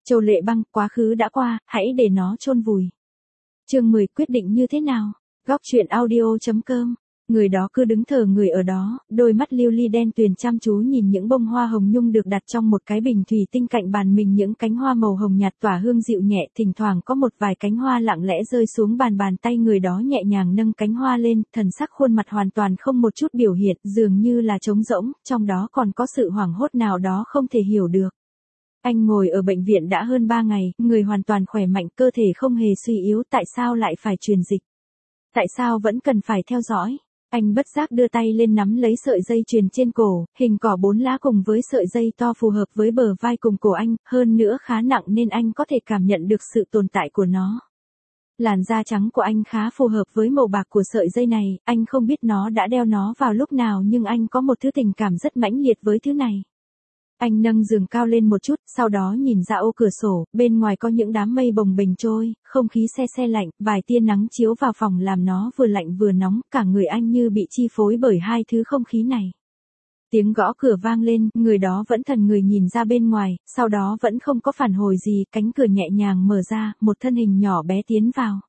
Châu Lệ Băng, quá khứ đã qua, hãy để nó chôn vùi. Chương 10, quyết định như thế nào? Góc truyện audio.com. Người đó cứ đứng thờ người ở đó, đôi mắt lưu ly đen tuyền chăm chú nhìn những bông hoa hồng nhung được đặt trong một cái bình thủy tinh cạnh bàn mình, những cánh hoa màu hồng nhạt tỏa hương dịu nhẹ, thỉnh thoảng có một vài cánh hoa lặng lẽ rơi xuống bàn, bàn tay người đó nhẹ nhàng nâng cánh hoa lên, thần sắc khuôn mặt hoàn toàn không một chút biểu hiện, dường như là trống rỗng, trong đó còn có sự hoảng hốt nào đó không thể hiểu được. Anh ngồi ở bệnh viện đã hơn 3 ngày, người hoàn toàn khỏe mạnh, cơ thể không hề suy yếu, tại sao lại phải truyền dịch? Tại sao vẫn cần phải theo dõi? Anh bất giác đưa tay lên nắm lấy sợi dây chuyền trên cổ, hình cỏ 4 lá cùng với sợi dây to phù hợp với bờ vai cùng cổ anh, hơn nữa khá nặng nên anh có thể cảm nhận được sự tồn tại của nó. Làn da trắng của anh khá phù hợp với màu bạc của sợi dây này, anh không biết nó đã đeo nó vào lúc nào nhưng anh có một thứ tình cảm rất mãnh liệt với thứ này. Anh nâng giường cao lên một chút, sau đó nhìn ra ô cửa sổ, bên ngoài có những đám mây bồng bềnh trôi, không khí se se lạnh, vài tia nắng chiếu vào phòng làm nó vừa lạnh vừa nóng, cả người anh như bị chi phối bởi hai thứ không khí này. Tiếng gõ cửa vang lên, người đó vẫn thần người nhìn ra bên ngoài, sau đó vẫn không có phản hồi gì, cánh cửa nhẹ nhàng mở ra, một thân hình nhỏ bé tiến vào.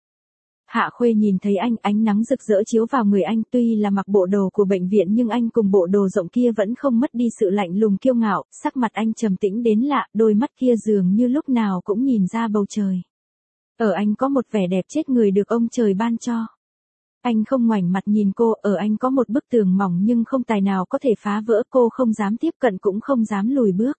Hạ Khuê nhìn thấy anh, ánh nắng rực rỡ chiếu vào người anh, tuy là mặc bộ đồ của bệnh viện nhưng anh cùng bộ đồ rộng kia vẫn không mất đi sự lạnh lùng kiêu ngạo, sắc mặt anh trầm tĩnh đến lạ, đôi mắt kia dường như lúc nào cũng nhìn ra bầu trời. Ở anh có một vẻ đẹp chết người được ông trời ban cho. Anh không ngoảnh mặt nhìn cô, ở anh có một bức tường mỏng nhưng không tài nào có thể phá vỡ, cô không dám tiếp cận cũng không dám lùi bước.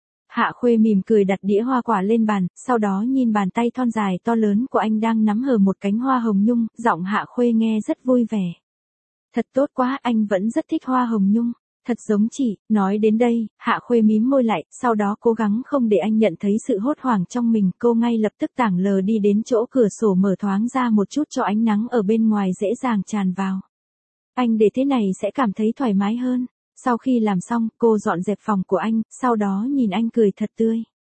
Hạ Khuê mỉm cười đặt đĩa hoa quả lên bàn, sau đó nhìn bàn tay thon dài to lớn của anh đang nắm hờ một cánh hoa hồng nhung, giọng Hạ Khuê nghe rất vui vẻ. Thật tốt quá, anh vẫn rất thích hoa hồng nhung, thật giống chị. Nói đến đây, Hạ Khuê mím môi lại, sau đó cố gắng không để anh nhận thấy sự hốt hoảng trong mình, cô ngay lập tức tảng lờ đi đến chỗ cửa sổ mở thoáng ra một chút cho ánh nắng ở bên ngoài dễ dàng tràn vào. Anh để thế này sẽ cảm thấy thoải mái hơn. Sau khi làm xong, cô dọn dẹp phòng của anh, sau đó nhìn anh cười thật tươi.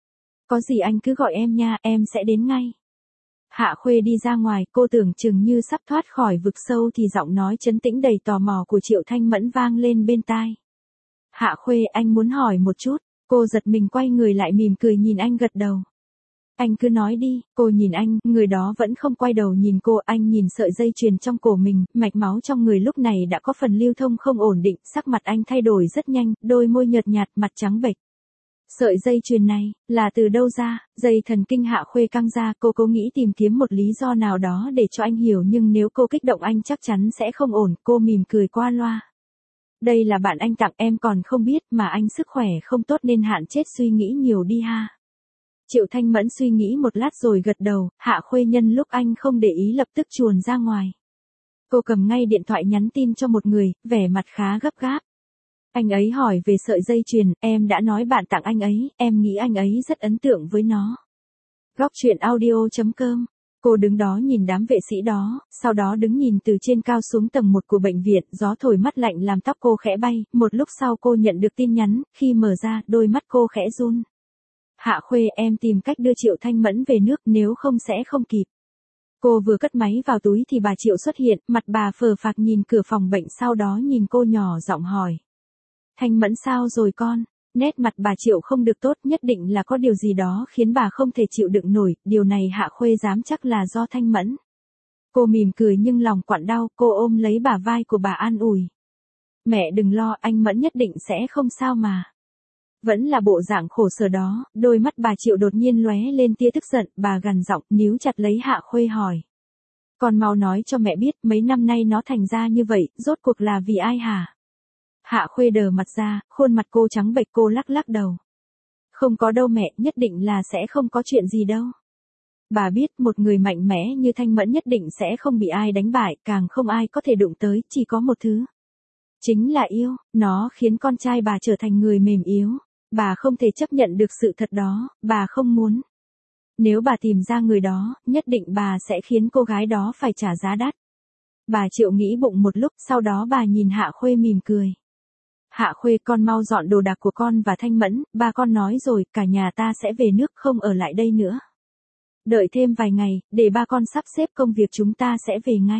Có gì anh cứ gọi em nha, em sẽ đến ngay. Hạ Khuê đi ra ngoài, cô tưởng chừng như sắp thoát khỏi vực sâu thì giọng nói trấn tĩnh đầy tò mò của Triệu Thanh Mẫn vang lên bên tai. Hạ Khuê, anh muốn hỏi một chút. Cô giật mình quay người lại mỉm cười nhìn anh gật đầu. Anh cứ nói đi. Cô nhìn anh, người đó vẫn không quay đầu nhìn cô, anh nhìn sợi dây chuyền trong cổ mình, mạch máu trong người lúc này đã có phần lưu thông không ổn định, sắc mặt anh thay đổi rất nhanh, đôi môi nhợt nhạt, mặt trắng bệch. Sợi dây chuyền này, là từ đâu ra? Dây thần kinh Hạ Khuê căng ra, cô cố nghĩ tìm kiếm một lý do nào đó để cho anh hiểu nhưng nếu cô kích động anh chắc chắn sẽ không ổn, cô mỉm cười qua loa. Đây là bạn anh tặng em còn không biết mà anh sức khỏe không tốt nên hạn chết suy nghĩ nhiều đi ha. Triệu Thanh Mẫn suy nghĩ một lát rồi gật đầu, Hạ Khuê nhân lúc anh không để ý lập tức chuồn ra ngoài. Cô cầm ngay điện thoại nhắn tin cho một người, vẻ mặt khá gấp gáp. Anh ấy hỏi về sợi dây chuyền, em đã nói bạn tặng anh ấy, em nghĩ anh ấy rất ấn tượng với nó. Góc truyện audio.com. Cô đứng đó nhìn đám vệ sĩ đó, sau đó đứng nhìn từ trên cao xuống tầng 1 của bệnh viện, gió thổi mắt lạnh làm tóc cô khẽ bay, một lúc sau cô nhận được tin nhắn, khi mở ra, đôi mắt cô khẽ run. Hạ Khuê, em tìm cách đưa Triệu Thanh Mẫn về nước, nếu không sẽ không kịp. Cô vừa cất máy vào túi thì bà Triệu xuất hiện, mặt bà phờ phạc nhìn cửa phòng bệnh, sau đó nhìn cô nhỏ giọng hỏi. Thanh Mẫn sao rồi con? Nét mặt bà Triệu không được tốt, nhất định là có điều gì đó khiến bà không thể chịu đựng nổi, điều này Hạ Khuê dám chắc là do Thanh Mẫn. Cô mỉm cười nhưng lòng quặn đau, cô ôm lấy bả vai của bà an ủi. Mẹ đừng lo, anh Mẫn nhất định sẽ không sao mà. Vẫn là bộ dạng khổ sở đó, đôi mắt bà Triệu đột nhiên lóe lên tia tức giận, bà gằn giọng, níu chặt lấy Hạ Khuê hỏi. Con mau nói cho mẹ biết, mấy năm nay nó thành ra như vậy, rốt cuộc là vì ai hả? Hạ Khuê đờ mặt ra, khuôn mặt cô trắng bệch, cô lắc lắc đầu. Không có đâu mẹ, nhất định là sẽ không có chuyện gì đâu. Bà biết một người mạnh mẽ như Thanh Mẫn nhất định sẽ không bị ai đánh bại, càng không ai có thể đụng tới, chỉ có một thứ. Chính là yêu, nó khiến con trai bà trở thành người mềm yếu. Bà không thể chấp nhận được sự thật đó, bà không muốn. Nếu bà tìm ra người đó, nhất định bà sẽ khiến cô gái đó phải trả giá đắt. Bà Triệu nghĩ bụng một lúc, sau đó bà nhìn Hạ Khuê mỉm cười. Hạ Khuê, con mau dọn đồ đạc của con và Thanh Mẫn, ba con nói rồi, cả nhà ta sẽ về nước, không ở lại đây nữa. Đợi thêm vài ngày, để ba con sắp xếp công việc chúng ta sẽ về ngay.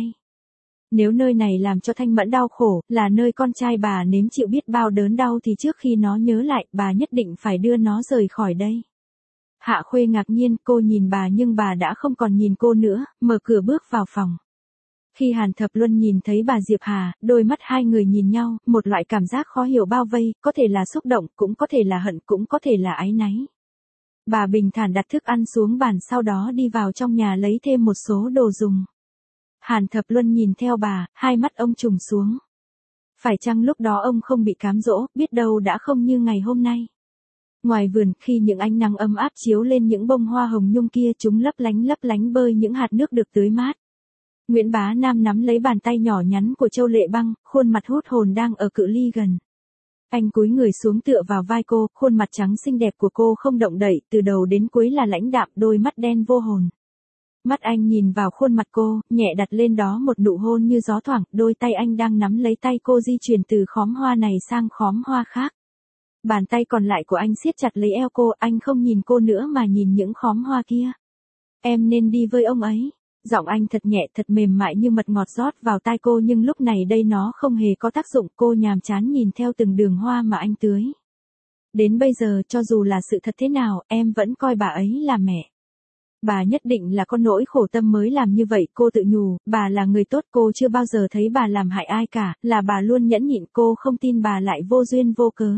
Nếu nơi này làm cho Thanh Mẫn đau khổ, là nơi con trai bà nếm chịu biết bao đớn đau thì trước khi nó nhớ lại, bà nhất định phải đưa nó rời khỏi đây. Hạ Khuê ngạc nhiên, cô nhìn bà nhưng bà đã không còn nhìn cô nữa, mở cửa bước vào phòng. Khi Hàn Thập Luân nhìn thấy bà Diệp Hà, đôi mắt hai người nhìn nhau, một loại cảm giác khó hiểu bao vây, có thể là xúc động, cũng có thể là hận, cũng có thể là áy náy. Bà bình thản đặt thức ăn xuống bàn sau đó đi vào trong nhà lấy thêm một số đồ dùng. Hàn Thập Luân nhìn theo bà, hai mắt ông trùng xuống. Phải chăng lúc đó ông không bị cám dỗ, biết đâu đã không như ngày hôm nay. Ngoài vườn, khi những ánh nắng ấm áp chiếu lên những bông hoa hồng nhung kia, chúng lấp lánh bơi những hạt nước được tưới mát. Nguyễn Bá Nam nắm lấy bàn tay nhỏ nhắn của Châu Lệ Băng, khuôn mặt hút hồn đang ở cự ly gần. Anh cúi người xuống tựa vào vai cô, khuôn mặt trắng xinh đẹp của cô không động đậy, từ đầu đến cuối là lãnh đạm, đôi mắt đen vô hồn. Mắt anh nhìn vào khuôn mặt cô, nhẹ đặt lên đó một nụ hôn như gió thoảng, đôi tay anh đang nắm lấy tay cô di chuyển từ khóm hoa này sang khóm hoa khác. Bàn tay còn lại của anh siết chặt lấy eo cô, anh không nhìn cô nữa mà nhìn những khóm hoa kia. Em nên đi với ông ấy. Giọng anh thật nhẹ thật mềm mại như mật ngọt rót vào tai cô nhưng lúc này đây nó không hề có tác dụng, cô nhàm chán nhìn theo từng đường hoa mà anh tưới. Đến bây giờ cho dù là sự thật thế nào, em vẫn coi bà ấy là mẹ. Bà nhất định là có nỗi khổ tâm mới làm như vậy, cô tự nhủ, bà là người tốt, cô chưa bao giờ thấy bà làm hại ai cả, là bà luôn nhẫn nhịn, cô không tin bà lại vô duyên vô cớ.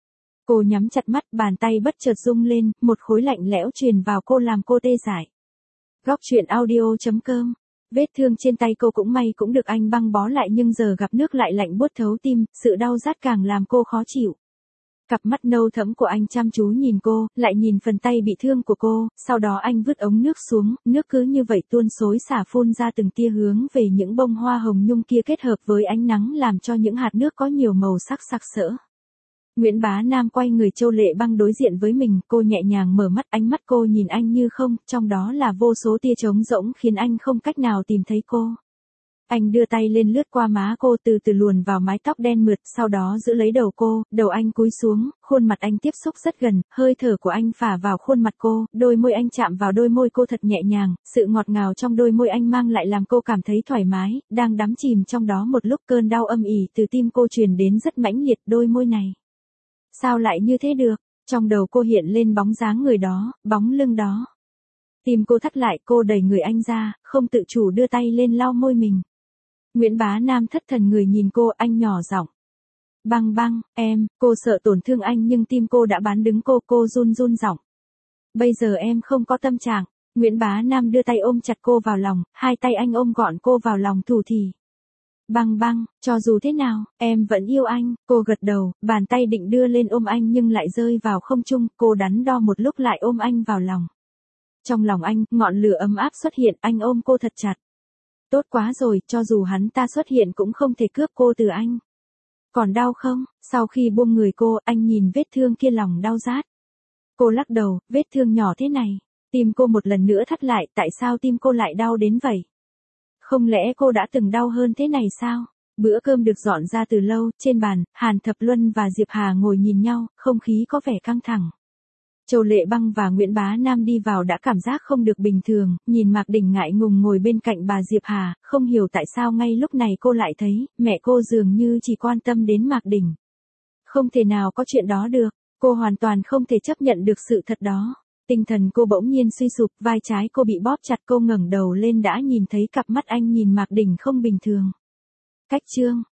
Cô nhắm chặt mắt, bàn tay bất chợt rung lên, một khối lạnh lẽo truyền vào cô làm cô tê dại. Góc truyện audio.com. Vết thương trên tay cô cũng may cũng được anh băng bó lại nhưng giờ gặp nước lại lạnh buốt thấu tim, sự đau rát càng làm cô khó chịu. Cặp mắt nâu thẫm của anh chăm chú nhìn cô, lại nhìn phần tay bị thương của cô, sau đó anh vứt ống nước xuống, nước cứ như vậy tuôn xối xả phun ra từng tia hướng về những bông hoa hồng nhung kia kết hợp với ánh nắng làm cho những hạt nước có nhiều màu sắc sặc sỡ. Nguyễn Bá Nam quay người, Châu Lệ Băng đối diện với mình, cô nhẹ nhàng mở mắt, ánh mắt cô nhìn anh như không, trong đó là vô số tia trống rỗng khiến anh không cách nào tìm thấy cô. Anh đưa tay lên lướt qua má cô, từ từ luồn vào mái tóc đen mượt, sau đó giữ lấy đầu cô, đầu anh cúi xuống, khuôn mặt anh tiếp xúc rất gần, hơi thở của anh phả vào khuôn mặt cô, đôi môi anh chạm vào đôi môi cô thật nhẹ nhàng, sự ngọt ngào trong đôi môi anh mang lại làm cô cảm thấy thoải mái, đang đắm chìm trong đó một lúc cơn đau âm ỉ từ tim cô truyền đến rất mãnh liệt, đôi môi này. Sao lại như thế được? Trong đầu cô hiện lên bóng dáng người đó, bóng lưng đó. Tim cô thắt lại, cô đẩy người anh ra, không tự chủ đưa tay lên lau môi mình. Nguyễn Bá Nam thất thần người nhìn cô, anh nhỏ giọng. Băng băng, em, cô sợ tổn thương anh nhưng tim cô đã bán đứng cô run run giọng. Bây giờ em không có tâm trạng. Nguyễn Bá Nam đưa tay ôm chặt cô vào lòng, hai tay anh ôm gọn cô vào lòng thủ thỉ. Băng băng, cho dù thế nào, em vẫn yêu anh, cô gật đầu, bàn tay định đưa lên ôm anh nhưng lại rơi vào không trung, cô đắn đo một lúc lại ôm anh vào lòng. Trong lòng anh, ngọn lửa ấm áp xuất hiện, anh ôm cô thật chặt. Tốt quá rồi, cho dù hắn ta xuất hiện cũng không thể cướp cô từ anh. Còn đau không? Sau khi buông người cô, anh nhìn vết thương kia lòng đau rát. Cô lắc đầu, vết thương nhỏ thế này. Tim cô một lần nữa thắt lại, tại sao tim cô lại đau đến vậy? Không lẽ cô đã từng đau hơn thế này sao? Bữa cơm được dọn ra từ lâu, trên bàn, Hàn Thập Luân và Diệp Hà ngồi nhìn nhau, không khí có vẻ căng thẳng. Châu Lệ Băng và Nguyễn Bá Nam đi vào đã cảm giác không được bình thường, nhìn Mạc Đình ngại ngùng ngồi bên cạnh bà Diệp Hà, không hiểu tại sao ngay lúc này cô lại thấy, mẹ cô dường như chỉ quan tâm đến Mạc Đình. Không thể nào có chuyện đó được, cô hoàn toàn không thể chấp nhận được sự thật đó. Tinh thần cô bỗng nhiên suy sụp, vai trái cô bị bóp chặt, cô ngẩng đầu lên đã nhìn thấy cặp mắt anh nhìn Mạc Đình không bình thường. Cách chương